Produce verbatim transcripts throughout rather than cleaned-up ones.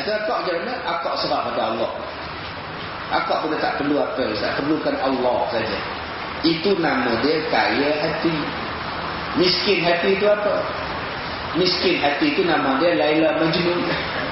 Kata akak je mana? Akak serah pada Allah. Akak pun tak perlu apa, tak perlukan Allah saja. Itu nama dia kaya hati. Miskin hati itu apa? Miskin hati itu nama dia Laila Majnun.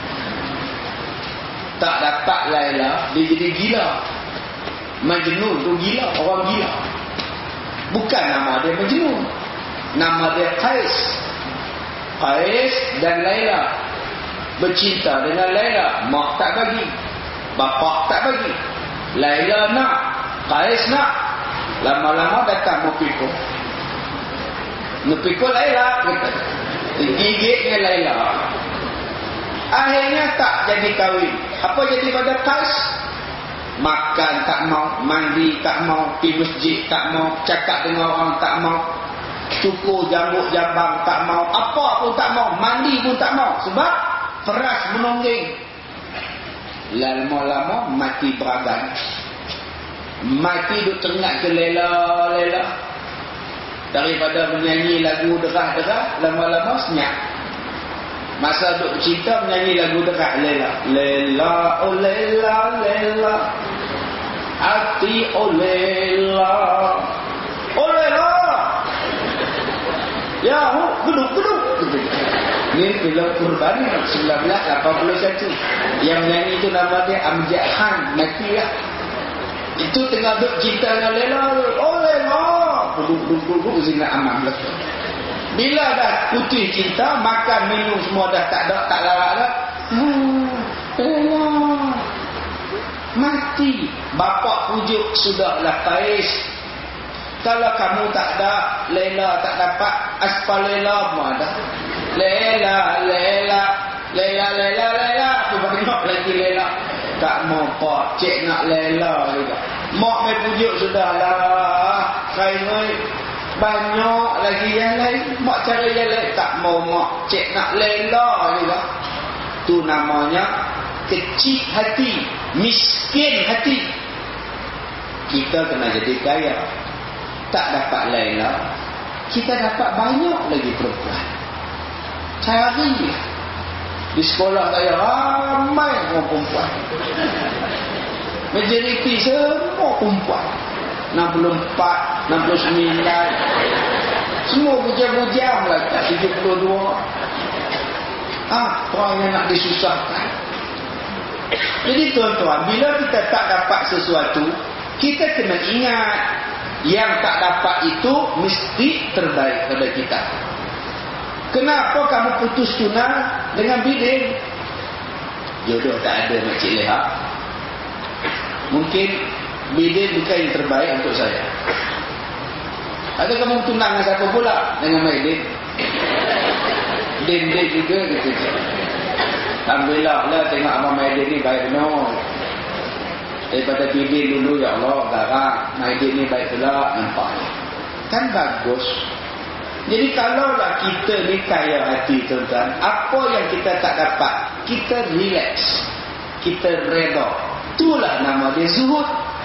Tak dapat Laila, dia jadi gila. Majnun tu gila, orang gila. Bukan nama dia Majnun, nama dia Qais. Qais dan Laila bercinta dengan Laila. Mak tak bagi, bapak tak bagi. Laila nak, Qais nak. Lama-lama datang Mupiko. Mupiko Laila kata, gigit dengan Laila. Akhirnya tak jadi kahwin. Apa jadi pada Qais? Makan tak mau, mandi tak mau, pergi masjid tak mau, cakap dengan orang tak mau, cukur jambut jambang tak mau, apa pun tak mau, mandi pun tak mau. Sebab peras menonggeng. Lama-lama mati beragan. Mati duk teringat ke Laila, Laila. Daripada menyanyi lagu derah-derah, lama-lama senyap. Masa duk bercinta menyanyi lagu derah, Laila, Laila, oh Laila, Laila, hati oh Laila, oh Laila, ya hu, geduk, geduk. Ini film Kurban seribu sembilan ratus lapan puluh satu. Yang menyanyi itu nama dia Amjad Khan, mati lah. Itu tengah duk cinta dengan Laila, oh Laila, geduk, geduk, geduk, zina aman lah. Bila dah putih cinta, makan minum semua dah tak ada, tak larat dah. Hmm, Laila mati. Bapak pujuk sudahlah Qais. Kalau kamu tak ada, Laila tak dapat, aspal Laila pun ada. Laila, Laila, Laila, Laila, Laila. Aku banyak lagi Laila. Tak mau pak, cik nak Laila juga. Mak mai pujuk sudahlah Qais mai. Banyak lagi yang lain. Mak cari yang lain. Tak mau mak, cik nak Laila juga. Tu namanya kecil hati, miskin hati. Kita kena jadi kaya. Tak dapat Laila, kita dapat banyak lagi perempuan. Cari di sekolah saya ramai orang perempuan. Majoriti semua perempuan. enam puluh empat, enam puluh sembilan. Semua bujang-bujang lah, tujuh puluh dua. Ah, orang yang nak disusahkan. Jadi tuan-tuan, bila kita tak dapat sesuatu, kita kena ingat yang tak dapat itu mesti terbaik pada kita. Kenapa kamu putus tunang dengan bidin? Jodoh tak ada, Makcik Leha. Mungkin bidin bukan yang terbaik untuk saya. Ada kamu tunang dengan siapa pula? Dengan Maidin. Din-din juga gitu. Alhamdulillah lah tengok Abang Maidin ni baik benar. Daripada bidin dulu, ya Allah, garang. Maidin ni baik pula, nampak. Kan bagus. Jadi kalaulah kita ni kaya hati, tuan-tuan, apa yang kita tak dapat, kita relax, kita reda. Itulah nama dia zuhud.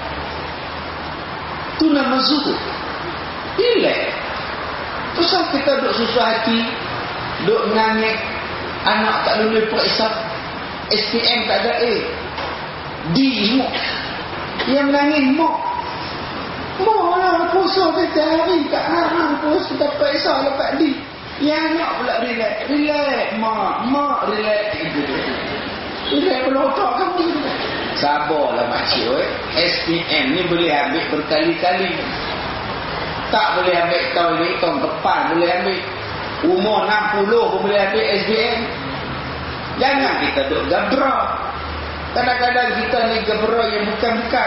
Itu nama zuhud. Relax. Terus kita duk susah hati, duk menangis, anak tak lulus periksa, S P M tak ada A, D semua. Yang menangis mak. Mak lah puasa setiap hari kat hang, puasa tak periksa dapat D. Yang anak pula relax. Relax mak, mak relax. Relax pula otak kamu. Sabarlah makcik. S P M ni boleh ambil berkali-kali. Tak boleh ambil tahun ni, tahun depan boleh ambil. Umur enam puluh pun boleh ambil S B M. Jangan kita duk gabra. Kadang-kadang kita ni gabra yang bukan-bukan.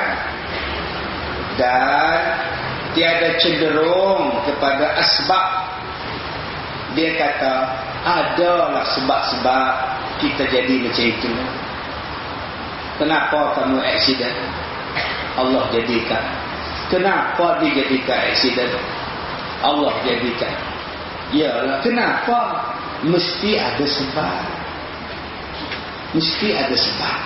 Dan tiada cenderung kepada asbab. Dia kata adalah sebab-sebab kita jadi macam itu. Kenapa kamu aksiden? Allah jadikan. Kenapa dijadikan aksiden? Allah jadikan. Yalah, kenapa? Mesti ada sebab. Mesti ada sebab.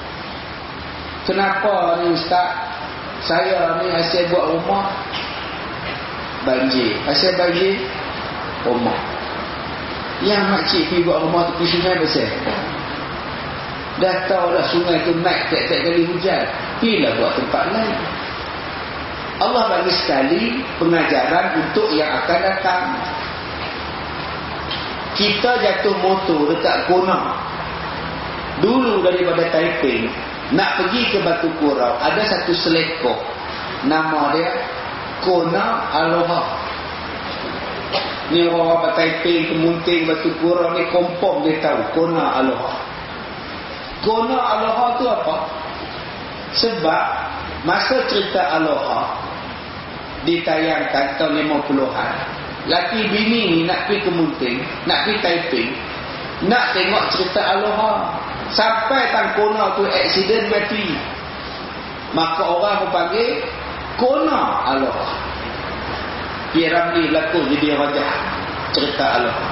Kenapa ni Ustaz? Saya ni asyik buat rumah banjir. Asyik banjir rumah. Yang makcik pergi buat rumah tepi sungai besar. Dah tahu dah sungai tu naik tiap-tiap kali hujan, pergilah buat tempat lain. Allah bagi sekali pengajaran untuk yang akan datang. Kita jatuh motor dekat Kona dulu daripada Taiping nak pergi ke Batu Kurau, ada satu selekoh nama dia Kona Aloha. Ni orang Taiping, Kemunting, Batu Kurau ni kompong dia tahu Kona Aloha. Kona Aloha tu apa? Sebab masa cerita Aloha ditayangkan tahun lima puluhan, laki bini ni nak pergi Kemunting, nak pergi Taiping, nak tengok cerita Aloha. Sampai tang Kona tu aksiden mati, maka orang pun panggil Kona Aloha. P. Ramlee berlaku jadi raja cerita Aloha.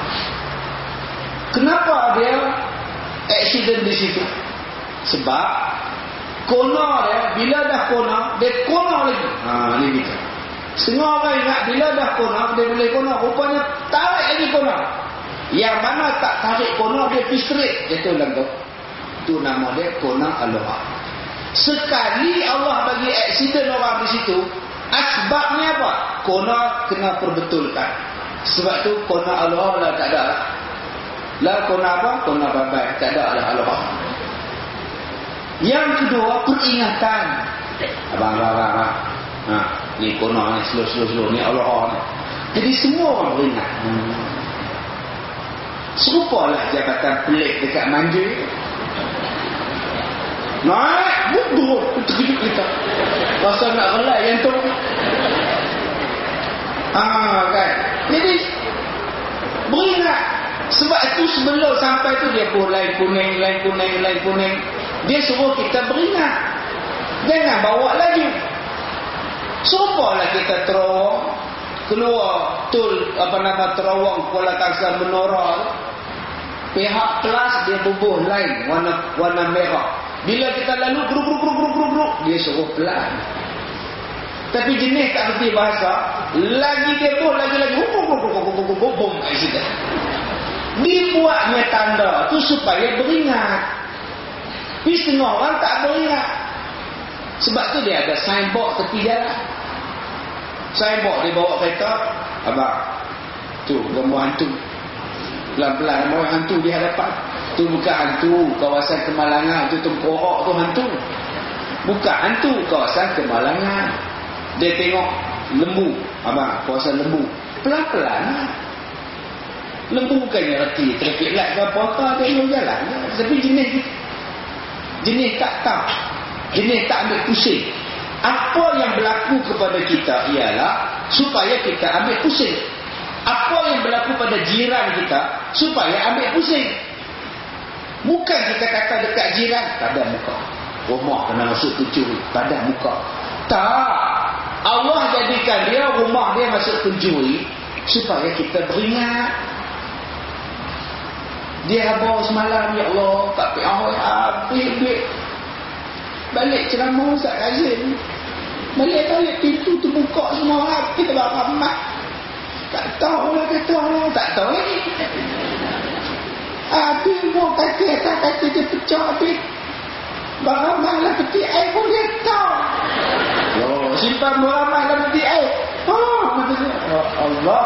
Kenapa dia aksiden di situ? Sebab Kona dia, bila dah Kona, dia Kona lagi. Ha, ni gitu. Setengah orang ingat bila dah Kona, dia boleh Kona. Rupanya tarik lagi Kona. Yang mana tak tarik Kona, dia pergi straight. Dia tu lang tu. Itu nama dia Kona Aloha. Sekali Allah bagi aksiden orang di situ, asbabnya apa? Kona kena perbetulkan. Sebab tu Kona Aloha lah tak ada lah. Lah Kona apa? Kona babai. Tak ada lah Aloha. Yang kedua, peringatan. Abang, abang, abang, abang. Ha, ni Kona ni, slow, slow, slow. Ni Aloha ni. Jadi semua orang beringat. Hmm. Serupalah jabatan pelik dekat Manja. Naik, bubuh, terkejut kita. Rasa nak relai yang tu. Ah, kan. Jadi beringat. Sebab itu sebelum sampai tu dia pun lain kuning, lain kuning, lain kuning. Dia suruh kita beringat. Jangan bawa laju. Suruhlah kita terowong keluar tol apa nama terowong Kuala Kangsar Menora. Pihak kelas dia bubuh lain warna warna merah. Bila kita lalu gruk gruk gruk gruk gruk gruk, dia suruh pelan. Tapi jenis tak berti bahasa, lagi dia pun lagi-lagi bum bum bum bum bum bum bum asyik. Dibuatnya tanda tu supaya beringat. Tapi setengah orang tak beringat. Sebab tu dia ada signboard tepi jalan. Signboard dia bawa kereta, abang, tu gambar hantu. Pelan-pelan orang hantu di hadapan. Tu bukan hantu kawasan Kemalangan, tu Tengkorak tu hantu. Bukan hantu kawasan Kemalangan. Dia tengok lembu, abang, kawasan lembu. Pelan-pelan. Lembu bukannya reti traffic light ke apa-apa, dia mau jalan. Tapi jenis jenis tak tahu. Jenis tak ambil pusing. Apa yang berlaku kepada kita ialah supaya kita ambil pusing. Apa yang berlaku pada jiran kita supaya ambil pusing. Bukan kita kata dekat jiran, pada muka. Rumah kena masuk pencuri, pada muka. Tak. Allah jadikan dia rumah dia masuk pencuri supaya kita beringat. Dia habis semalam, ya Allah, tak payah habis duit. Balik ceramah Ustaz Razim. Balik-balik pintu terbuka semua habis. Kita bawa mak. Tak tahu lah, kata Allah. Tak tahu lagi. Habis pun kata, tak kata dia pecah habis. Baramah lah peti air pun dia tahu. Oh, simpan baramah lah peti air. Oh, maksudnya. Oh, Allah.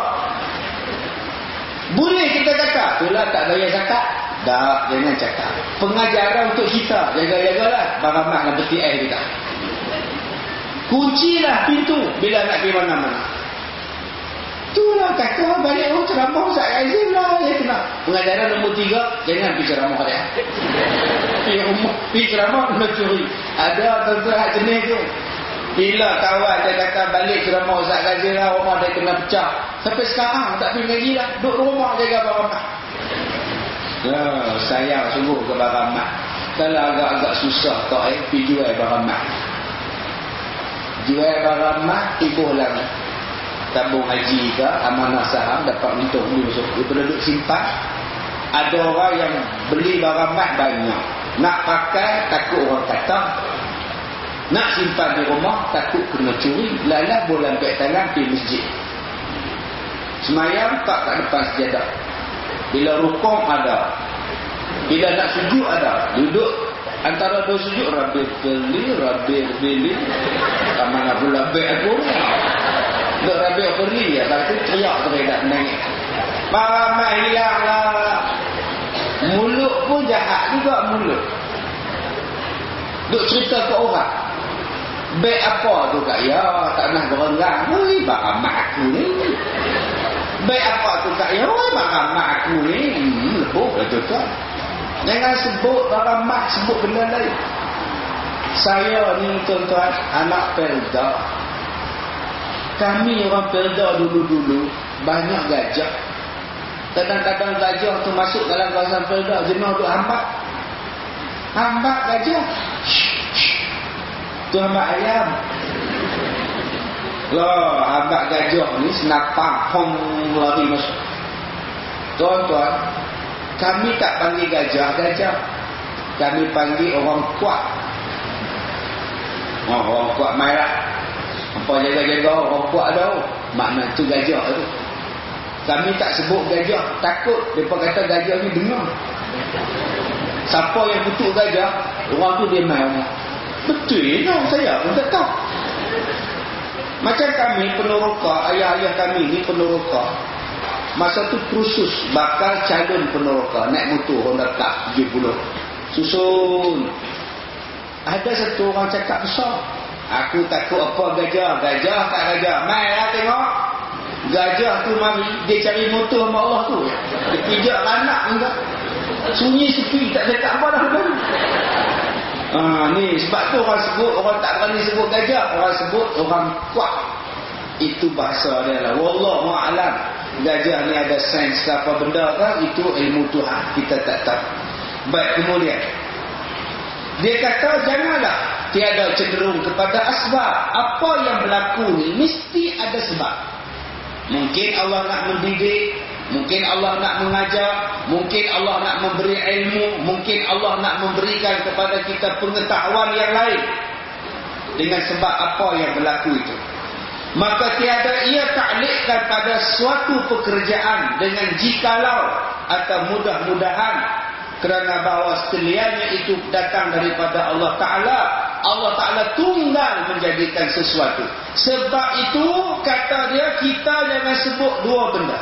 Boleh kita cakap, itulah tak bayar zakat. Tak, jangan cakap. Pengajaran untuk kita, jaga-jagalah baramah dan peti air kita. Kuncilah pintu bila nak pergi mana-mana. Itulah kata balik orang ceramah Ustaz Azim lah. Ya, kena. Pengajaran nombor tiga, jangan pergi ceramah dia. Pergi rumah, pergi ceramah kena curi. Ada tuan-tuan jenis tu. Bila kawan dia kata balik ceramah Ustaz Azim lah, rumah dia kena pecah. Sampai sekarang tak pergi lagi lah. Duduk rumah jaga baramah. Ya, sayang sungguh ke baramah. Kalau agak-agak susah tak eh, pergi jual baramah. Jual baramah, tibuhlah tabung haji ke, amanah saham, dapat untung daripada duduk simpan. Ada orang yang beli baramah banyak. Nak pakai, takut orang kata. Nak simpan di rumah, takut kena curi. Lala boleh ambil tangan pergi masjid. Semayang tak kat depan sejadah. Bila rukuk ada. Bila nak sujud ada. Duduk Antara dua sujud, Rabbi Firli, Rabbi Firli. Tak mana pula baik aku. Duk Rabbi Firli ya, berarti teriak tu tak menangis. Ramai hilang lah. Mulut pun jahat juga mulut. Duk cerita ke orang. Baik apa tu kak ya, tak nak berenggang. Woi, bakal mak aku ni. Baik apa tu kak ya, woi, bakal mak aku ni. Hmm, lebuk betul-betul. Jangan sebut barang mak, sebut benda lain. Saya ni tuan-tuan, anak Pelda. Kami orang Pelda dulu-dulu banyak gajah. Kadang-kadang gajah tu masuk dalam kawasan Pelda, jenuh duk hambat. Hambat gajah. Tu hambat ayam. Loh, hambat gajah ni senapang hong lari masuk. Tuan-tuan, kami tak panggil gajah-gajah. Kami panggil orang kuat. Oh, orang kuat marah. Apa jaga-jaga orang kuat dah. Makna tu gajah tu. Kami tak sebut gajah. Takut mereka kata gajah ni dengar. Siapa yang kutuk gajah, orang tu dia main. Betul no, saya pun tak tahu. Macam kami peneroka, ayah-ayah kami ni peneroka. Masa tu kursus bakal calon peneroka, naik motor Honda Cup tujuh puluh. Susun. Ada satu orang cakap besar. Aku takut apa gajah, gajah tak gajah. Mainlah tengok. Gajah tu mari dia cari motor sama Allah tu. Dia pijak anak enggak. Sunyi sepi, tak cakap apa dah kan. Ah ni sebab tu orang sebut, orang tak berani sebut gajah, orang sebut orang kuat. Itu bahasa dia lah. Wallahu a'lam. Gajah ni ada sains ke apa benda ke, itu ilmu Tuhan, kita tak tahu. Baik, kemudian dia kata janganlah tiada cenderung kepada asbab. Apa yang berlaku ni mesti ada sebab. Mungkin Allah nak mendidik, mungkin Allah nak mengajar, mungkin Allah nak memberi ilmu, mungkin Allah nak memberikan kepada kita pengetahuan yang lain. Dengan sebab apa yang berlaku itu, maka tiada ia taklikkan pada suatu pekerjaan dengan jikalau atau mudah-mudahan, kerana bahawa sekaliannya itu datang daripada Allah Ta'ala. Allah Ta'ala tunggal menjadikan sesuatu. Sebab itu kata dia, kita jangan sebut dua benda.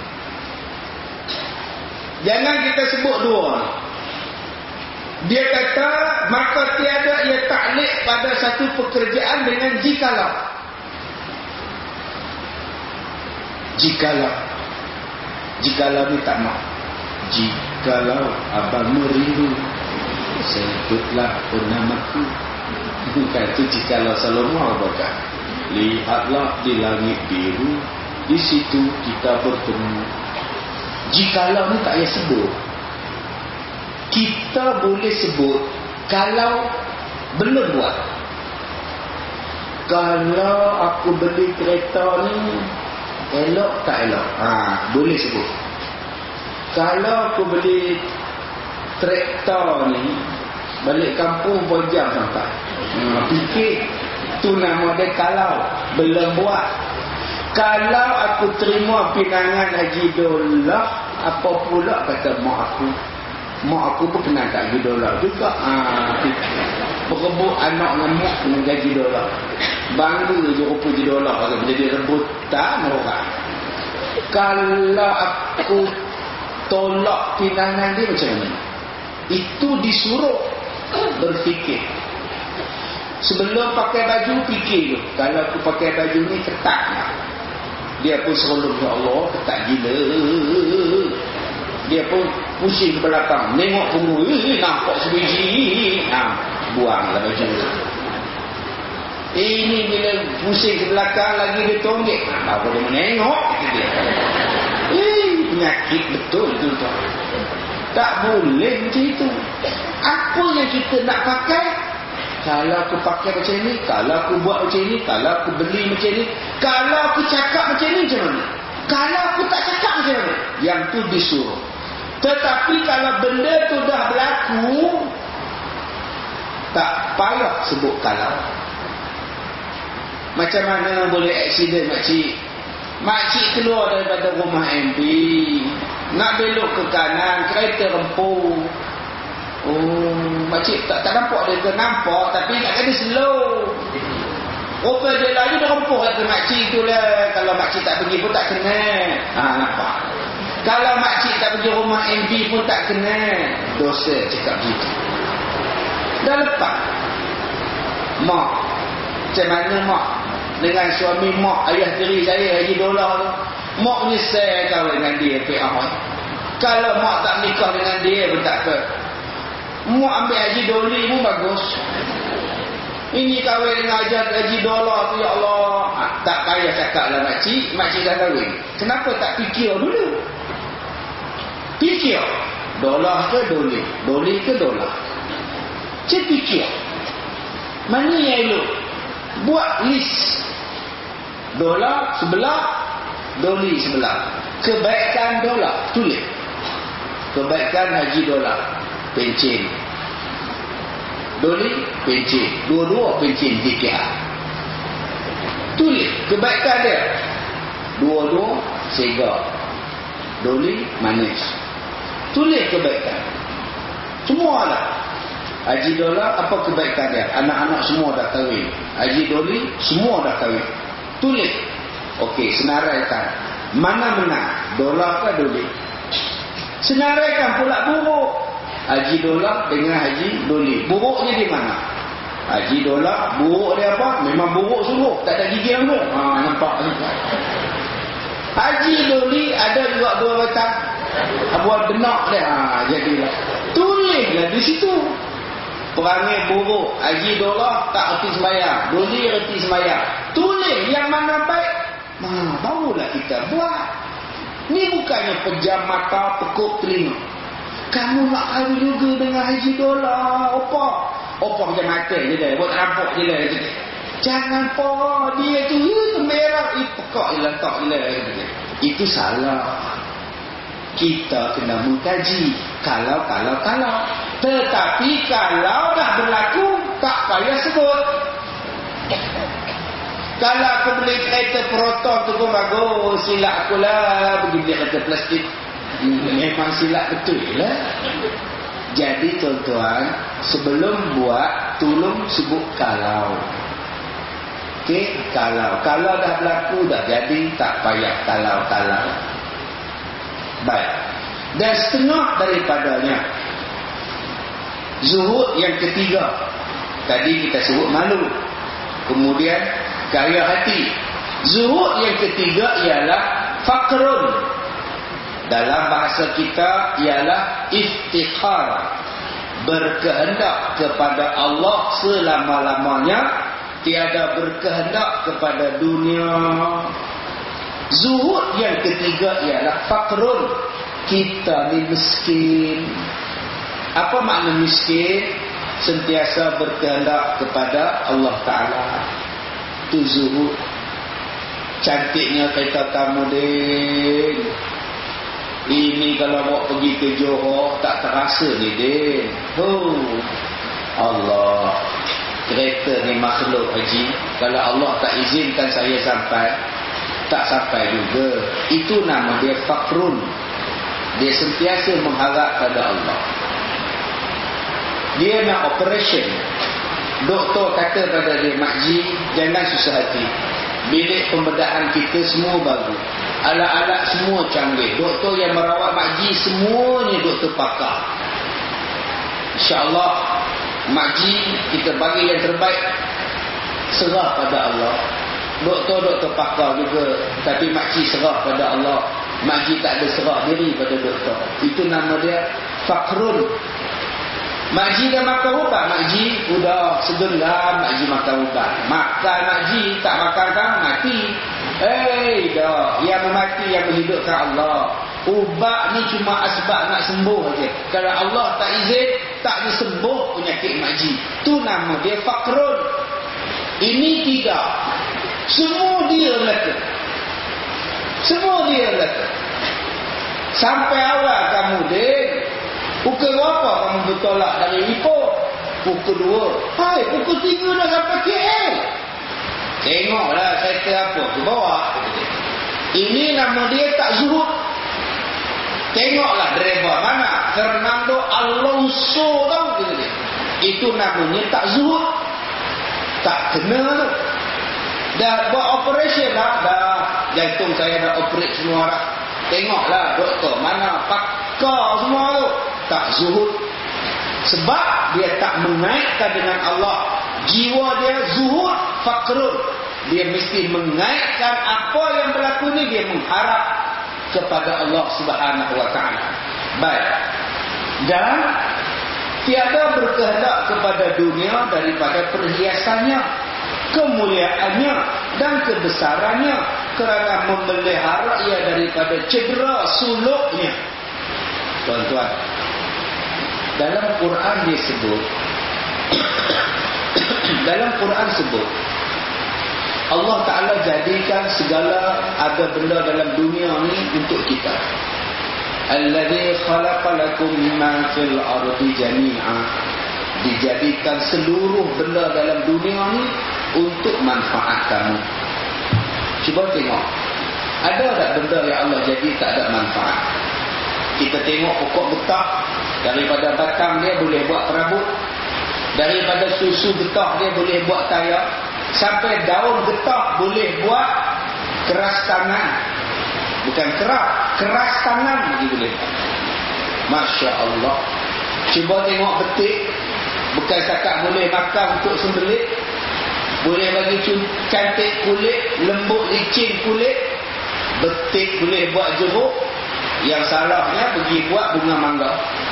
Jangan kita sebut dua. Dia kata maka tiada ia taklik pada satu pekerjaan dengan jikalau. Jikalau Jikalau ni tak mau. Jikalau abang merindu, sebutlah namaku. Bukan itu jikalau Salomon apakah. Lihatlah di langit biru, di situ kita bertemu. Jikalau ni tak payah sebut. Kita boleh sebut kalau belum buat. Kalau aku beli kereta ni elok tak elok, ha, boleh sebut. Kalau aku beli traktor ni balik kampung pun jam sampai, ha, fikir tu nama dia kalau belum buat. Kalau aku terima pinangan Haji Dolah, apa pula kata mak aku, mak aku pun kena kat Haji Dolah juga, ha, berebut anak ngamuk dengan Haji Dolah. Bangga je rupa Haji Dolah menjadi rebutan orang. Kalau aku tolak pinangan dia macam mana? Itu disuruh berfikir. Sebelum pakai baju fikir tu, kalau aku pakai baju ni ketat, dia pun serulung, ya Allah ketat gila. Dia pun pusing ke belakang, nengok punggung, eh, nampak sebiji, ha, buanglah baju tu. Ini bila pusing ke belakang lagi dia tonggek, apa dia menengok dia. Eh, penyakit betul tu tuan. Tak boleh macam itu. Apa yang kita nak pakai, kalau aku pakai macam ni, kalau aku buat macam ni, kalau aku beli macam ni, kalau aku cakap macam ni macam mana, kalau aku tak cakap macam mana, yang tu disuruh. Tetapi kalau benda tu dah berlaku, tak payah sebut kalau. Macam mana boleh aksiden makcik? Makcik keluar daripada rumah M P, nak belok ke kanan, kereta rempung. Oh, makcik tak, tak nampak dia ke? Nampak, tapi nak kena slow. Rupa dia lagi dia rempuh kata makcik tu lah. Kalau makcik tak pergi pun tak kena. Ha, nampak? Kalau makcik tak pergi rumah M B pun tak kena. Dosa cakap gitu. Dah lepas. Mak, macam mana mak dengan suami mak, ayah tiri saya Haji Dolar tu, mak menyesal kahwin dengan dia P R. Kalau mak tak nikah dengan dia pun tak apa. Mak ambil Haji Doli pun bagus. Ini kahwin dengan Haji Dolar tu, ya Allah. Ha, tak payah cakap lah makcik, makcik dah kahwin. Kenapa tak fikir dulu? Fikir. Dolar ke Doli? Doli ke Dolar? Cik fikir. Mana yang elok? Buat list. Dolar sebelah, Doli sebelah. Kebaikan dolar, tulis. Kebaikan Haji Dolar, pencen. Doli, pencen. Dua-dua pencen D K A. Tulis kebaikan dia. Dua-dua sega. Doli manis. Tulis kebaikan. Semualah. Haji Dolar, apa kebaikan dia? Anak-anak semua dah kahwin. Haji Doli, semua dah kahwin. Tulis. Okey, senaraikan. Mana menang? Dolar ke Doli? Senaraikan pula buruk. Haji Dolar dengan Haji Doli. Buruknya di mana? Haji Dolar, buruk dia apa? Memang buruk sungguh. Tak ada gigi yang buruk. Ha, nampak. Haji Doli ada juga dua batang. Buat benak dia. Ha, jadilah. Tulislah di situ. Perangai buruk. Haji Dolar tak erti sembahyang. Doli erti sembahyang. Tulis yang mana baik. Nah, barulah kita buat. Ni bukannya pejam mata, pekuk telinga. Kamu nak kahwin juga dengan Haji Dolar. Apa? Apa macam mata je dah. Buat rampok je lah. Jangan po. Dia tu itu merah. Itu pekak je lah. Tak je lah. Itu salah. Kita kena mengkaji. Kalau, kalau, kalau. Tetapi kalau dah berlaku, tak payah sebut. Kalau aku beli kereta Proton tu pun bagus. Silap aku lah. Pergi beli kereta plastik. Memang silap betul lah. Jadi tuan-tuan, sebelum buat, tolong sebut kalau. Okey, kalau. Kalau dah berlaku, dah jadi, tak payah kalau-kalau. Baik. Dan setengah daripadanya, zuhud yang ketiga. Tadi kita sebut malu. Kemudian kaya hati. Zuhud yang ketiga ialah faqrun. Dalam bahasa kita ialah iftikhar. Berkehendak kepada Allah selama-lamanya. Tiada berkehendak kepada dunia. Zuhud yang ketiga ialah faqrun. Kita ni miskin. Apa makna miskin? Sentiasa berkehendak kepada Allah Ta'ala. Itu zuhud. Cantiknya kereta kamu Din. Ini kalau bawa pergi ke Johor, tak terasa ni Din. Oh, Allah. Kereta ni makhluk haji. Kalau Allah tak izinkan saya sampai, tak sampai juga. Itu nama dia faqrun. Dia sentiasa mengharap pada Allah. Dia nak operation. Doktor kata pada dia, Makji, jangan susah hati. Bilik pembedahan kita semua bagus. Alat-alat semua canggih. Doktor yang merawat Makji semuanya doktor pakar. InsyaAllah Makji kita bagi yang terbaik. Serah pada Allah. Doktor-doktor pakar juga. Tapi Makji serah pada Allah. Makji tak ada serah diri pada doktor. Itu nama dia faqrun. Makji dah makan ubat. Makji udah segenggam. Makji makan ubat. Makan Makji tak makan kan mati. Eh dah. Yang mati yang menghidupkan Allah. Ubat ni cuma asbab nak sembuh saja. Kalau Allah tak izin, tak disembuh penyakit Makji. Tu nama dia faqrun. Ini tidak. Semua dia belaka. Semua dia belaka. Sampai awal kamu Din. Pukul berapa kamu bertolak dari Ipoh? Pukul dua. Hai, pukul tiga dah sampai K L. Tengoklah kereta apa tu bawa. Ini nama dia tak zuhud. Tengoklah driver mana? Fernando Alonso tau gitu dia. Itu namanya tak zuhud. Tak kena tu. Dah buat operation dah, dah jantung saya dah operate semua dah. Tengoklah doktor, mana pakar semua tu. Tak zuhud. Sebab dia tak mengaitkan dengan Allah. Jiwa dia zuhud, fakrun. Dia mesti mengaitkan apa yang berlaku ni, dia mengharap kepada Allah Subhanahu wa taala. Baik. Dan tiada berkehendak kepada dunia daripada perhiasannya, kemuliaannya dan kebesarannya, kerana memelihara ia daripada cedera suluknya. Tuan-tuan, dalam Quran dia sebut dalam Quran sebut Allah Ta'ala jadikan segala ada benda dalam dunia ni untuk kita. Alladzi khalaqa lakum ma fil ardi jami'a. Dijadikan seluruh benda dalam dunia ni untuk manfaat kamu. Cuba tengok, ada tak benda yang Allah jadi tak ada manfaat? Kita tengok pokok getah, daripada batang dia boleh buat perabot, daripada susu getah dia boleh buat tayak, sampai daun getah boleh buat keras tangan. Bukan keras, keras tangan lagi boleh. Masya Allah. Cuba tengok betik, bukan setakat boleh makan untuk sembelit, boleh bagi cantik kulit, lembut licin kulit. Betik boleh buat jeruk. Yang salahnya pergi buat bunga mangga.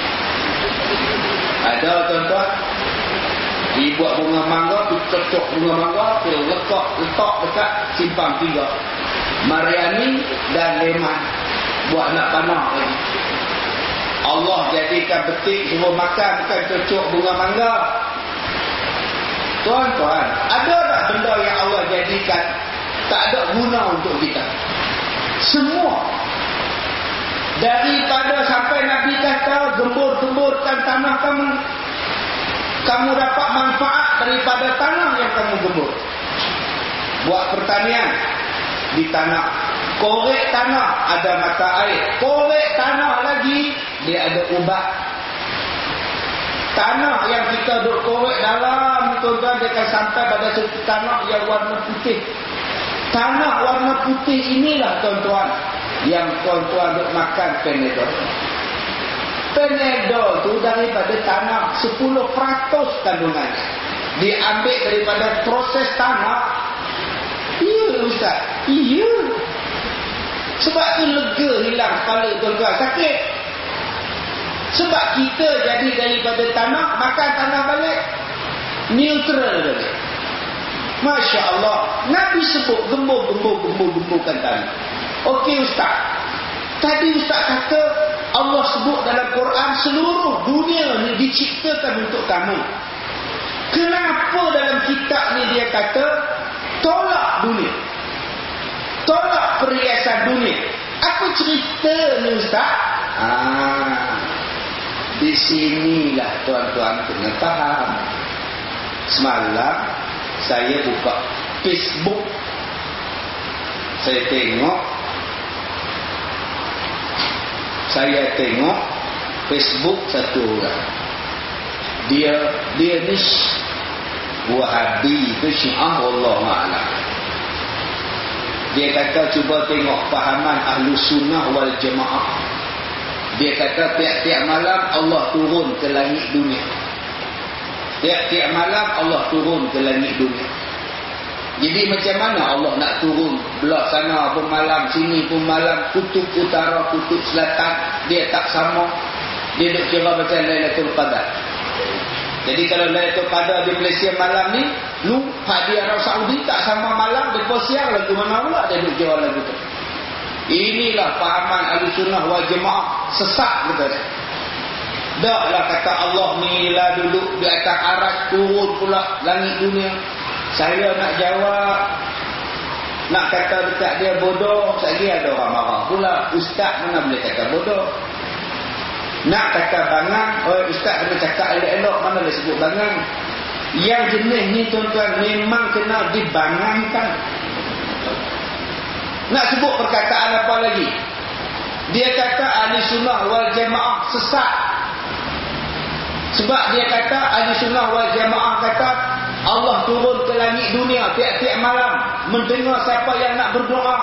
Ada tuan-tuan, dibuat bunga mangga, tu cocok bunga mangga, tu letak letak dekat simpang tiga, Mariani dan Leman, buat nak panah lagi. Allah jadikan betik suruh makan, bukan cocok bunga mangga. Tuan-tuan, ada tak benda yang Allah jadikan tak ada guna untuk kita? Semua. Daripada sampai Nabi kata gembur-gemburkan tanah kamu, kamu dapat manfaat daripada tanah yang kamu gembur. Buat pertanian di tanah, korek tanah ada mata air, korek tanah lagi dia ada ubat. Tanah yang kita duk korek dalam, tuan-tuan, dia akan sampai pada satu tanah yang warna putih. Tanah warna putih inilah, tuan-tuan, yang tuan-tuan duk makan Panadol. Panadol tu daripada tanah, sepuluh peratus kandungannya diambil daripada proses tanah. Iya Ustaz, iya. Sebab tu lega hilang kepala tuan-tuan, sakit. Sebab kita jadi daripada tanah, makan tanah balik, neutral balik. Masya Allah. Nabi sebut gembur-gembur-gembur-gemburkan tanah. Okey Ustaz, tadi Ustaz kata Allah sebut dalam Quran seluruh dunia ni diciptakan untuk kamu. Kenapa dalam kitab ni dia kata tolak dunia, tolak perhiasan dunia? Apa cerita ni Ustaz? Ah, di sinilah tuan-tuan kena faham. Semalam saya buka Facebook, saya tengok saya tengok Facebook satu orang. Dia dia ni Wahabi ke Syiah, wallahu a'lam. Dia kata cuba tengok fahaman Ahlus Sunnah wal Jamaah. Dia kata tiap-tiap malam Allah turun ke langit dunia. Tiap-tiap malam Allah turun ke langit dunia. Jadi macam mana Allah nak turun belah sana pun malam, sini pun malam, kutub utara, kutub selatan, dia tak sama. Dia duk kira macam Lailatul Qadar. Jadi kalau Lailatul Qadar di Malaysia malam ni, lu di Arab Saudi tak sama malam, di siang lagu mana pula dia duk kira lagu tu. Inilah fahaman Ahlussunnah wal Jamaah sesat betul. Daklah kata Allah ni lah duduk di atas aras, turun pula langit dunia. Saya nak jawab, nak kata dekat dia bodoh, lagi ada orang marah pula. Ustaz mana boleh kata bodoh? Nak kata bangang, oh Ustaz kena cakap elok-elok, mana boleh sebut bangang? Yang jenis ni tuan-tuan memang kena dibangangkan. Nak sebut perkataan apa lagi? Dia kata Ahli Sunnah wal Jamaah sesat. Sebab dia kata, Ahli Sunnah wal Jamaah kata, Allah turun ke langit dunia tiap-tiap malam mendengar siapa yang nak berdoa.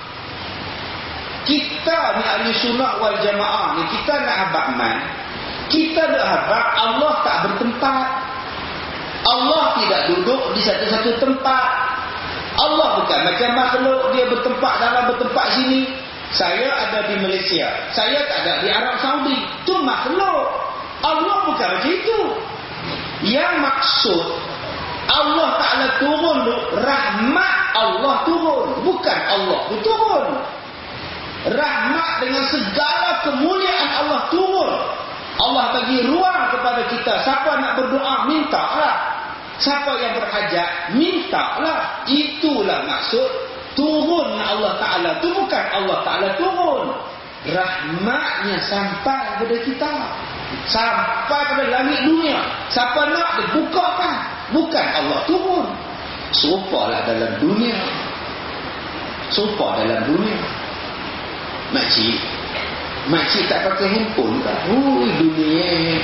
Kita ni Ahli Sunnah wal Jamaah ni, kita nak habaq man. Kita nak habaq Allah tak bertempat. Allah tidak duduk di satu-satu tempat. Allah bukan macam makhluk dia bertempat dalam bertempat sini. Saya ada di Malaysia, saya tak ada di Arab Saudi. Itu makhluk. Allah bukan macam itu. Yang maksud Allah Ta'ala turun, rahmat Allah turun, bukan Allah tu turun. Rahmat dengan segala kemuliaan Allah turun. Allah bagi ruang kepada kita. Siapa nak berdoa, mintalah. Siapa yang berhajat, mintalah. Itulah maksud turun Allah Ta'ala. Itu bukan Allah Ta'ala turun. Rahmatnya sampai kepada kita, sampai pada langit dunia. Siapa nak dia bukakan. Bukan Allah turun. Serupalah dalam dunia. Serupa dalam dunia. Makcik Makcik tak pakai handphone tak? Ui, dunia.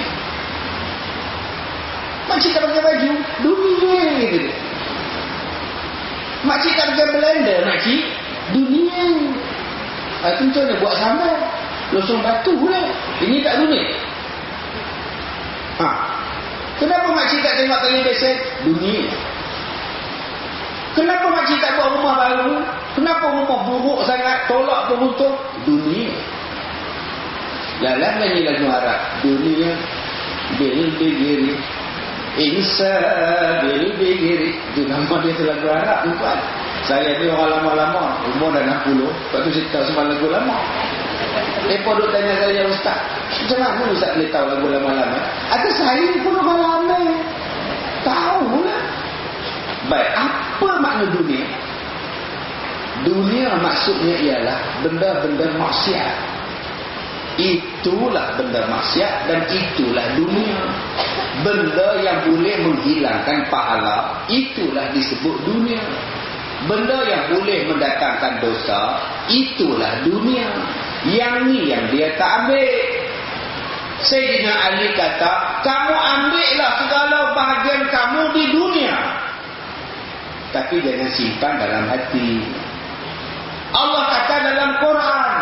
Makcik tak pakai baju? Dunia. Makcik tak pakai blender? Makcik? Dunia. Itu macam mana buat sambal? Losong batu pula. Ini tak dunia. Ha. Kenapa makcik tak tengok televisi? Dunia. Kenapa makcik tak buat rumah baru? Kenapa rumah buruk sangat? Tolak peruntuk? Dunia. Lalang nyanyi lagu Arab. Dunia bil bigiri, insa bil bigiri. Itu nama dia tu lagu Arab tuan. Saya ni orang lama-lama, umur dah enam puluh. Lepas tu saya tahu semua lagu lama. Mereka duk tanya saya, Ustaz, macam mana Ustaz boleh tahu lagu lama-lama? Atau saya pun orang lama. Tahu lah. Baik, apa makna dunia? Dunia maksudnya ialah benda-benda maksiat. Itulah benda maksiat dan itulah dunia. Benda yang boleh menghilangkan pahala, itulah disebut dunia. Benda yang boleh mendatangkan dosa, itulah dunia. Yang ni yang dia tak ambil. Sayyidina Ali kata, kamu ambillah segala bahagian kamu di dunia, tapi jangan simpan dalam hati. Allah kata dalam Quran,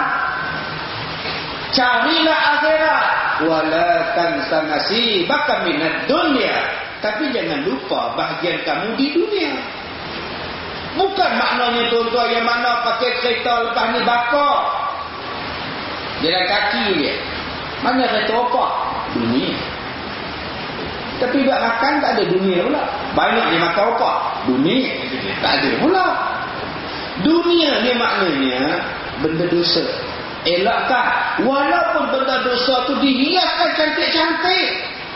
carilah akhirat, wala tansa nasibaka minad dunya, tapi jangan lupa bahagian kamu di dunia. Bukan maknanya tuan-tuan yang mana pakai kereta lepas ni bakar jalan kaki dia. Mana kereta apa? Dunia. Tapi buat makan tak ada dunia pula. Banyak dia makan apa? Dunia. Tak ada pula. Dunia ni maknanya benda dosa. Elakkan. Walaupun benda dosa tu dihiaskan cantik-cantik.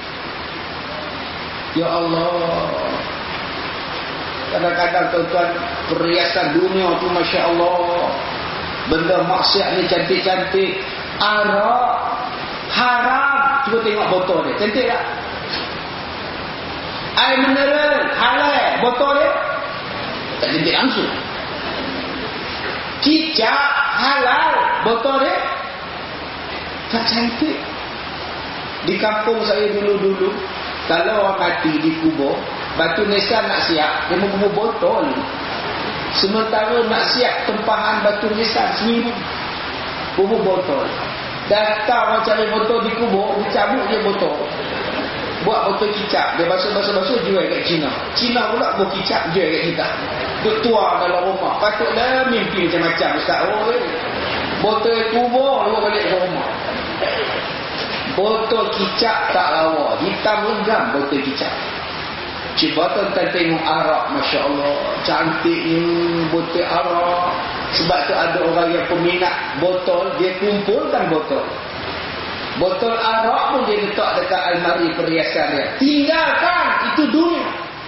Ya Allah. Kadang-kadang tuan-tuan, perhiasan dunia tu Masya Allah, benda maksiat ni cantik-cantik. Arak haram. Cuba tengok botol dia, cantik tak? Air mineral halal, botol dia tak cantik langsung. Kicap halal, botol dia tak cantik. Di kampung saya dulu-dulu, kalau orang mati dikubur, batu nisan nak siap, dia mau botol. Sementara nak siap tempahan batu nisan seminggu, bubur botol. Datang orang cari botol dikubur, dia cabut je botol, buat botol kicap, dia basuh-basuh-basuh jual kat Cina. Cina pula buat kicap jual kat kita. Duk tuar dalam rumah. Patutlah mimpi macam-macam Ustaz. Oh, eh. Botol kubur luar balik ke rumah. Botol kicap tak lawa, hitam legam botol kicap. Cuba tuan-tuan tengok arak, Masya Allah, cantiknya botol arak. Sebab tu ada orang yang peminat botol, dia kumpulkan botol. Botol arak pun dia letak dekat almari perhiasan dia. Tinggalkan, itu dunia.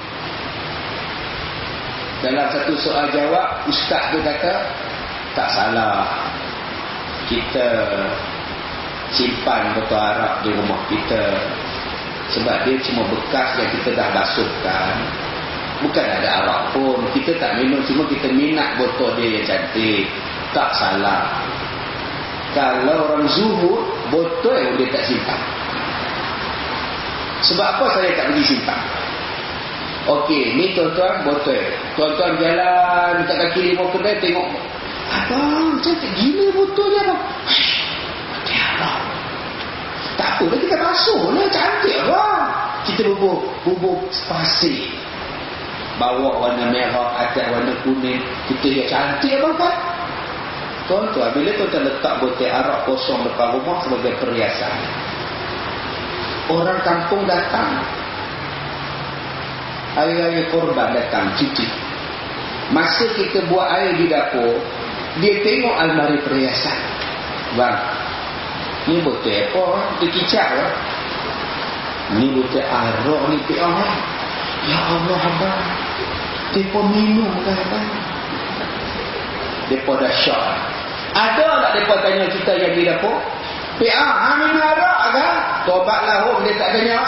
Dalam satu soal jawab, ustaz tu kata, tak salah kita simpan botol arak di rumah kita, sebab dia cuma bekas yang kita dah basuhkan. Bukan ada arak pun, kita tak minum, cuma kita minat botol dia yang cantik. Tak salah. Kalau orang zuhud, botol yang dia tak simpan. Sebab apa saya tak pergi simpang? Okey, ni tuan-tuan botol. Tuan-tuan jalan dekat kaki lima kedai tengok. Abang, cantik gila botolnya abang. Tiada. Tak apa lah, kita basuh lah, cantik abang. Kita bubur, bubur pasir. Bawa warna merah, atas warna kuning. Kita ya cantik abang kan? Tuan-tuan, bila tuan-tuan letak botol arak kosong depan rumah sebagai perhiasan, orang kampung datang, hari-hari korban datang cuci. Masa kita buat air di dapur, dia tengok almari perhiasan. Bang, ni botol apa? Dia kicap lah. Ni botol arak ni piang. Ya Allah abang, dia minum kan abang? Dia dah syok. Ada tak mereka tanya kita yang di dapur? P A, ha, minum arak ke? Tobatlah home, dia tak tanya.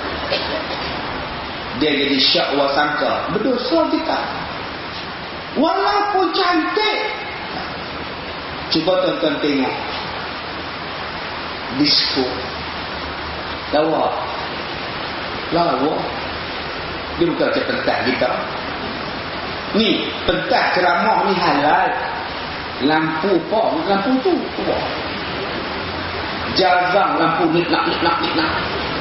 Dia jadi syak wasangka. Berdosa kita. Walaupun cantik. Cuba tonton tengok. Disko. Lawa. Lawa. Dia bukan macam pentas kita. Ni, pentas ceramah ni halal. Lampu apa? Lampu tu. Wah. Jarang lampu niknak niknak niknak.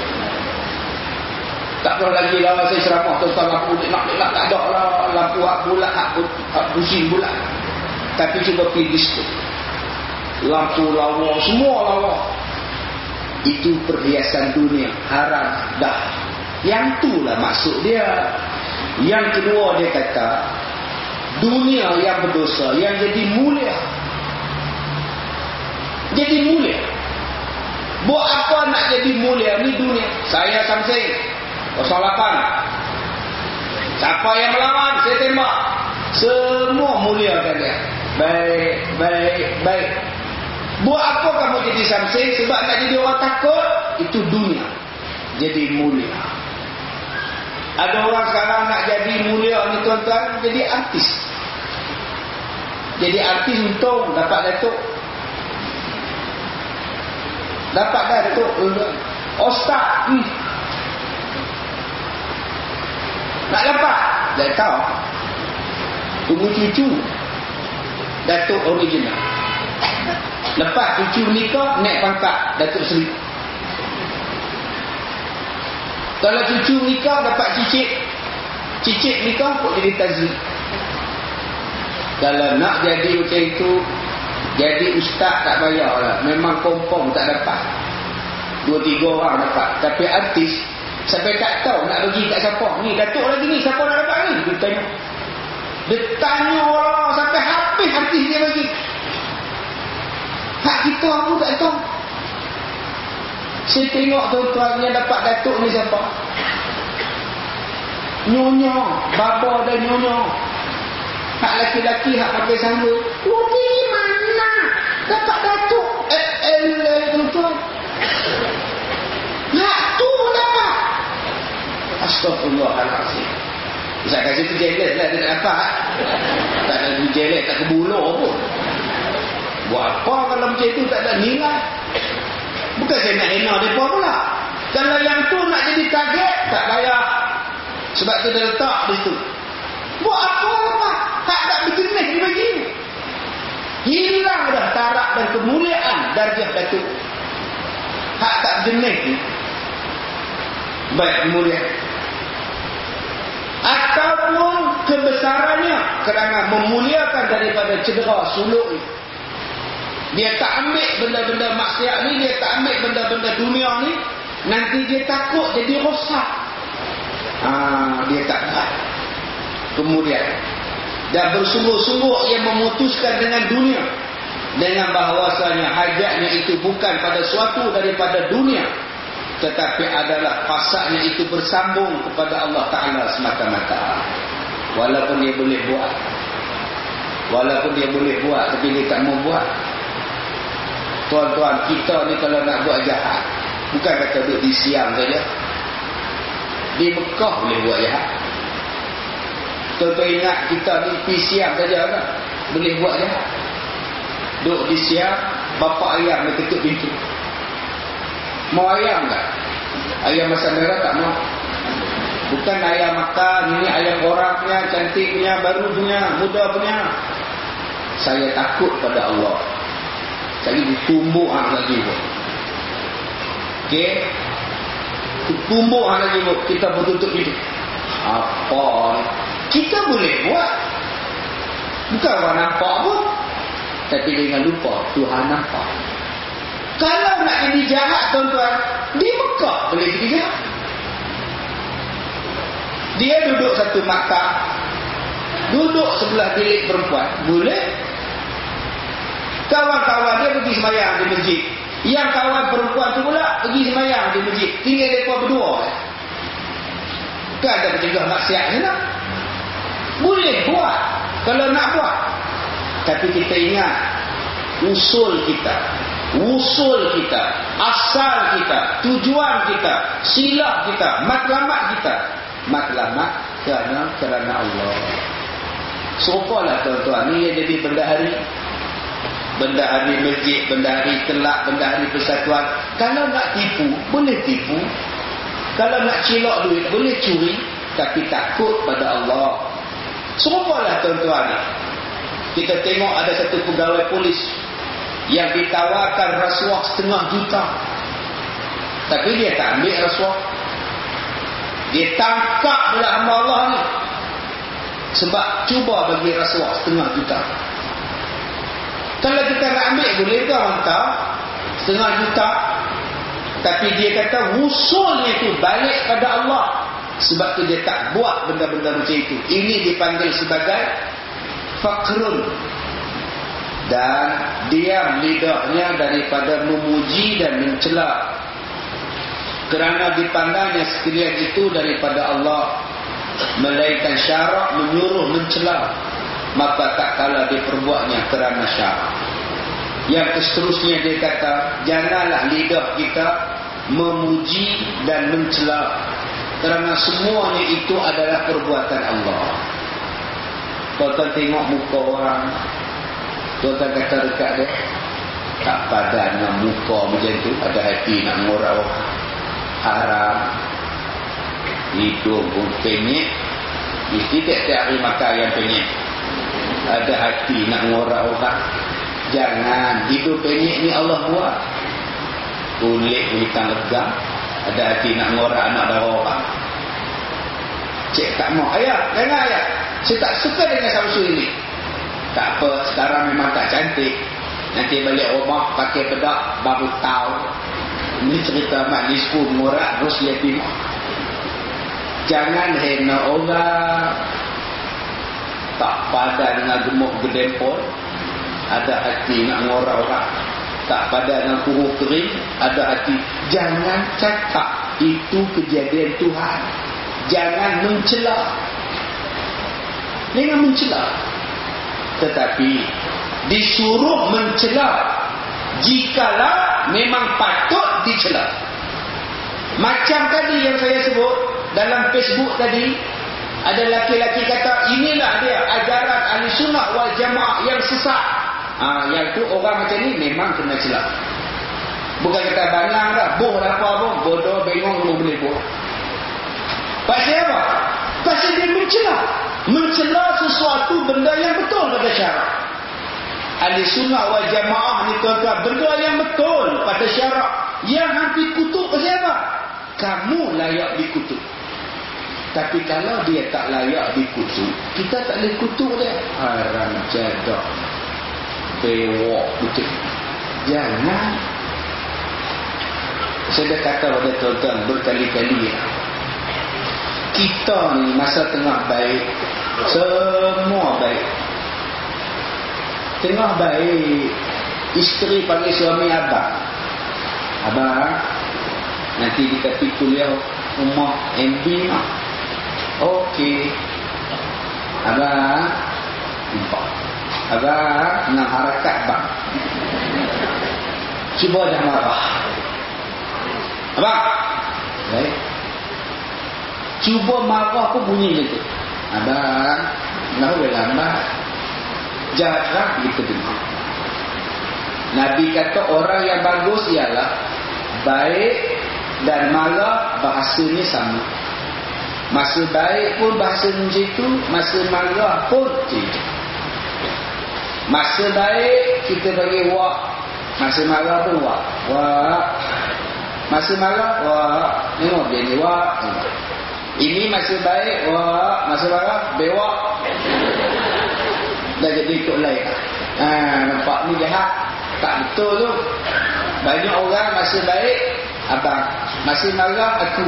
Tak perlu lagi lah saya ceramah tentang lampu niknak niknak. Tak ada lah lampu hak bulat, hak, hak pusing bulat. Tapi cuba pergi disko. Lampu lawa, semua lawa. Itu perhiasan dunia. Haram dah. Yang itulah maksud dia. Yang kedua dia kata, dunia yang berdosa, yang jadi mulia. Jadi mulia. Buat apa nak jadi mulia? Ni dunia. Saya Samseng kosong lapan. Siapa yang melawan, saya tembak. Semua muliakan dia. Baik, baik, baik. Buat apa kamu jadi Samseng? Sebab nak jadi orang takut. Itu dunia. Jadi mulia. Ada orang sekarang nak jadi mulia ni tuan-tuan, jadi artis. Jadi artis untung dapat datuk. Dapat dah datuk. Ustaz. Hmm. Nak dapat? Tak tahu. Tunggu cucu. Datuk original. Lepas cucu nikah, naik pangkat Datuk Seri. Kalau cucu nikah dapat cicit, cicit nikah kok jadi Tazli. Kalau nak jadi macam itu, jadi ustaz tak bayar lah. Memang kompong tak dapat. Dua tiga orang dapat. Tapi artis sampai tak tahu nak bagi kat siapa. Ni datuk lagi ni, siapa nak dapat ni? Dia tanya. Dia tanya orang sampai habis artis dia bagi. Hak kita aku tak tahu. Saya tengok tuan-tuan yang dapat datuk ni siapa? Nyonya, baba dan nyonya. Hak laki-laki hak pakai sangga. Udi mana? Dapat datuk. Eh, eh, tuan-tuan. Hak tu dapat. Astagfirullahaladzim. Ustaz kasih tu jealous lah, dia tak dapat. Tak ada jealous, tak kebulur pun. Buat apa kalau macam tu tak ada nilai? Bukan saya nak hina mereka pula. Kalau yang tu nak jadi target, tak payah. Sebab tu dia letak di situ. Buat apa apa? Tak tak berjenis dia bagi. Hilang dah tarak dan kemuliaan darjah datuk. Hak tak berjenis ni. Baik kemuliaan. Ataupun kebesarannya kerana memuliakan daripada cedera suluk ni. Dia tak ambil benda-benda maksiat ni, dia tak ambil benda-benda dunia ni, nanti dia takut jadi rosak. Ah, dia tak buat. Kemudian dan bersungguh-sungguh ia memutuskan dengan dunia, dengan bahawasanya hajatnya itu bukan pada suatu daripada dunia, tetapi adalah fasaknya itu bersambung kepada Allah Ta'ala semata-mata. Walaupun dia boleh buat, walaupun dia boleh buat, tapi dia tak mau buat. Tuan-tuan, kita ni kalau nak buat jahat, bukan kata duduk di Siam saja. Di Mekah boleh buat jahat. Tuan-tuan ingat kita ni di Siam saja kan? Boleh buat jahat. Duduk di Siam, bapa ayam dia ketuk pintu. Mau ayam tak? Ayam masak merah tak mau. Bukan ayam makan, ini ayam orang punya, cantik punya, baru punya, muda punya. Saya takut pada Allah. Saya ditumbuk lagi pun. Okey. Tumbuk lagi pun. Kita bertutup hidup. Apa? Kita boleh buat. Bukan orang nampak pun. Tapi jangan lupa Tuhan nampak. Kalau nak jadi jahat tuan-tuan, di Mekah boleh jadi jahat. Dia duduk satu makam, duduk sebelah bilik perempuan, boleh. Kawan-kawan dia pergi sembahyang di masjid. Yang kawan perempuan tu pula pergi sembahyang di masjid. Tinggal mereka berdua. Kan ada pencegah maksiat sana. Boleh buat kalau nak buat. Tapi kita ingat usul kita, usul kita, asal kita, tujuan kita, silah kita, matlamat kita. Matlamat kerana kerana Allah. Serupalah tuan-tuan, ni yang jadi bendahari. Bendahari masjid, bendahari kelab, bendahari persatuan. Kalau nak tipu, boleh tipu. Kalau nak cilok duit, boleh curi. Tapi takut pada Allah. Serupalah tuan-tuan. Kita tengok ada satu pegawai polis yang ditawarkan rasuah setengah juta. Tapi dia tak ambil rasuah. Dia tangkap pula hamba Allah ni. Sebab cuba bagi rasuah setengah juta. Kalau kita nak ambil, boleh ke orang tahu setengah juta. Tapi dia kata usulnya itu balik pada Allah. Sebab tu dia tak buat benda-benda macam itu. Ini dipanggil sebagai fakrun. Dan diam lidahnya daripada memuji dan mencela. Kerana dipandangnya sekalian itu daripada Allah, melainkan syarak menyuruh mencela, maka tak kala diperbuatnya kerana syarak. Yang seterusnya dia kata, janganlah lidah kita memuji dan mencela, kerana semuanya itu adalah perbuatan Allah. Tuan-tuan tengok muka orang, tuan-tuan kata dekat dia, tak padan dengan muka macam tu, ada hati nak ngorau orang. Haram. Hidung pun penyek. Mesti tiap-tiap hari makan yang penyek. Ada hati nak ngorak orang. Jangan. Hidup penyek ni Allah buat. Kulit hitam legam. Ada hati nak ngorak anak darah orang. Cik tak mau. Ayah, jangan ayah. Saya tak suka dengan Samsu ini. Tak apa, sekarang memang tak cantik. Nanti balik rumah pakai bedak baru tahu. Ini cerita majlisku mengorak terus dia tengok. Jangan hina orang. Tak padan dengan gemuk gedempol. Ada hati nak ngorak orang. Tak padan dengan kuruh kering. Ada hati. Jangan cakap itu kejadian Tuhan. Jangan mencela. Jangan mencela. Tetapi disuruh mencela jikalau memang patut dicela. Macam tadi yang saya sebut dalam Facebook tadi, ada laki-laki kata inilah dia ajaran ahli sunnah wal jamaah yang sesat. Ha, yang tu orang macam ni memang kena cela. Bukan kata bangang dah, boh lah apa pun, bodoh, bengong, semua boleh boh. Pasal apa? Pasal dia mencela. Mencela sesuatu benda yang betul pada syarak. Ahli sunnah wal jamaah ni tuan-tuan, benda yang betul pada syarak. Yang nanti kutuk pasal apa? Kamu layak dikutuk. Tapi kalau dia tak layak dikutuk, kita tak boleh kutuk dia. Haram jadak, bewok betul. Jangan. Saya dah kata pada tuan-tuan berkali-kali, kita ni masa tengah baik, semua baik. Tengah baik, isteri panggil suami abang. Abang, nanti kita pergi kuliah rumah M B mah. Okey. Abang, nampak. Abang, nak harakat bang. Cuba dah marah. Abang, baik. Cuba marah pun bunyi macam tu. Abang, nak boleh lambat. Jahat kita dengar. Nabi kata orang yang bagus ialah baik dan marah bahasanya sama. Masa baik pun bahasa macam itu, masa marah pun macam itu. Masa baik kita bagi wak, masa marah pun wak. Wak. Masa marah wak. Tengok dia ni wak. Ini masa baik wak, masa marah bewak. Dah jadi ikut lain. Ha, nampak ni jahat. Tak betul tu. Banyak orang masa baik abang, masa marah aku.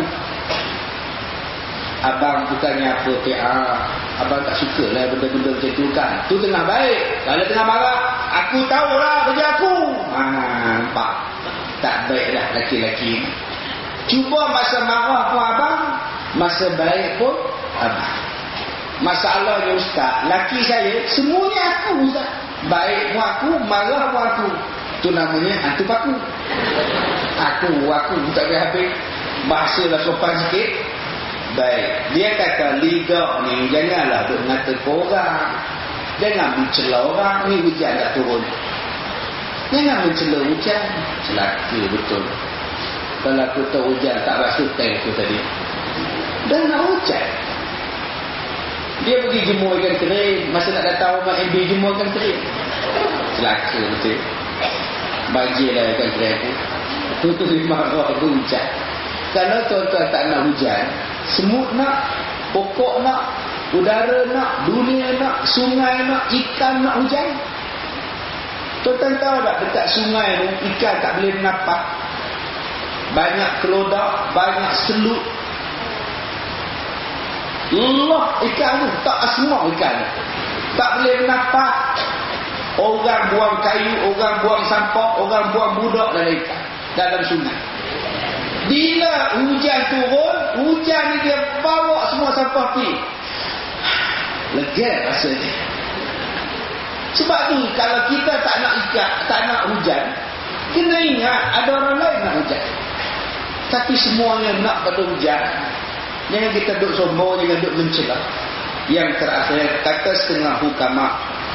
Abang bukannya apa ah, abang tak suka lah benda-benda macam tu kan. Tu tengah baik. Kalau tengah marah, aku tahulah kerja aku. Ha, nampak. Tak baik dah laki-laki. Cuba masa marah pun abang, masa baik pun abang. Masalahnya ustaz, laki saya semuanya aku ustaz. Baik pun aku, marah pun aku. Tu namanya hantu paku. Aku, aku tak boleh habis. Bahasalah sopan sikit. Baik, dia kata lidah ni janganlah duk ngata korang, jangan mencela orang. Ni hujan tak turun, jangan mencela hujan. Celaka betul. Kalau aku tahu hujan tak basuh tank aku tadi, dah nak hujan. Dia pergi jemur ikan kering, masa nak datang rumah M B jemur ikan kering. Celaka betul. Bagilah ikan kering aku. Tu tu marah aku hujan. Kalau tuan-tuan tak nak hujan, semut nak, pokok nak, udara nak, dunia nak, sungai nak, ikan nak hujan. Tuan-tuan tahu tak dekat sungai tu ikan tak boleh bernafas. Banyak kelodak, banyak selut. Allah ikan tu tak semua ikan tak boleh bernafas. Orang buang kayu, orang buang sampah, orang buang budak dalam ikan dalam sungai. Bila hujan turun, hujan ni dia bawa semua sampah pergi. Lega rasanya. Sebab tu kalau kita tak nak ikat, tak nak hujan, kena ingat ada orang lain nak hujan. Tapi semuanya nak pada hujan. Jangan kita duduk sombong, jangan duduk mencela. Yang terakhir, kata setengah hukama,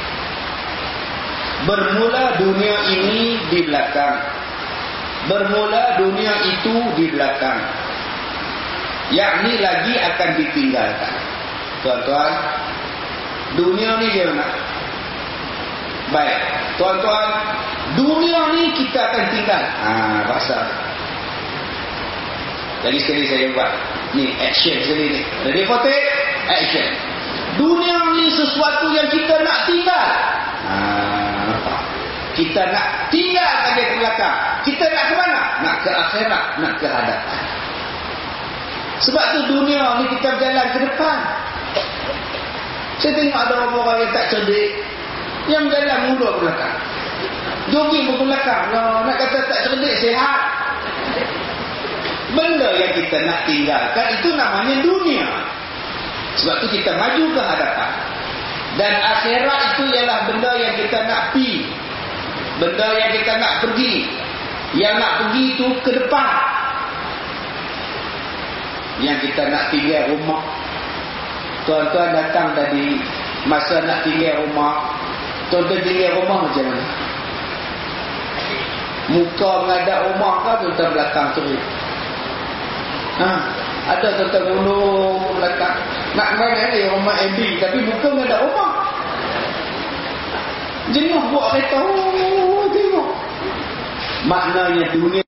bermula dunia ini di belakang, bermula dunia itu di belakang, yakni lagi akan ditinggalkan. Tuan-tuan, dunia ni dia mana? Baik, tuan-tuan, dunia ni kita akan tinggal. Ah, bahasa. Jadi sekali saya buat ni action sekali ni. Ready for take? Action. Dunia ni sesuatu yang kita nak tinggal. Ah, nampak? Kita nak tinggalkan dia ke belakang. Kita nak ke mana? Nak ke akhirat, nak ke hadapan. Sebab tu dunia ni kita berjalan ke depan. Saya tengok ada orang-orang yang tak cerdik, yang berjalan mundur ke belakang, jogging ke belakang. No, nak kata tak cerdik, sihat. Benda yang kita nak tinggalkan itu namanya dunia. Sebab tu kita maju ke hadapan. Dan akhirat itu ialah benda yang kita nak pergi, benda yang kita nak pergi. Yang nak pergi itu ke depan. Yang kita nak tinggal rumah. Tuan-tuan datang tadi, masa nak tinggal rumah, tuan-tuan tinggal rumah macam mana? Muka menghadap rumah ke tuan-tuan belakang terus? Ha, ada tuan-tuan gunung belakang. Nak main ni rumah M B tapi muka menghadap rumah. Jenuh buat kereta. Oh, tengok. Maknanya dunia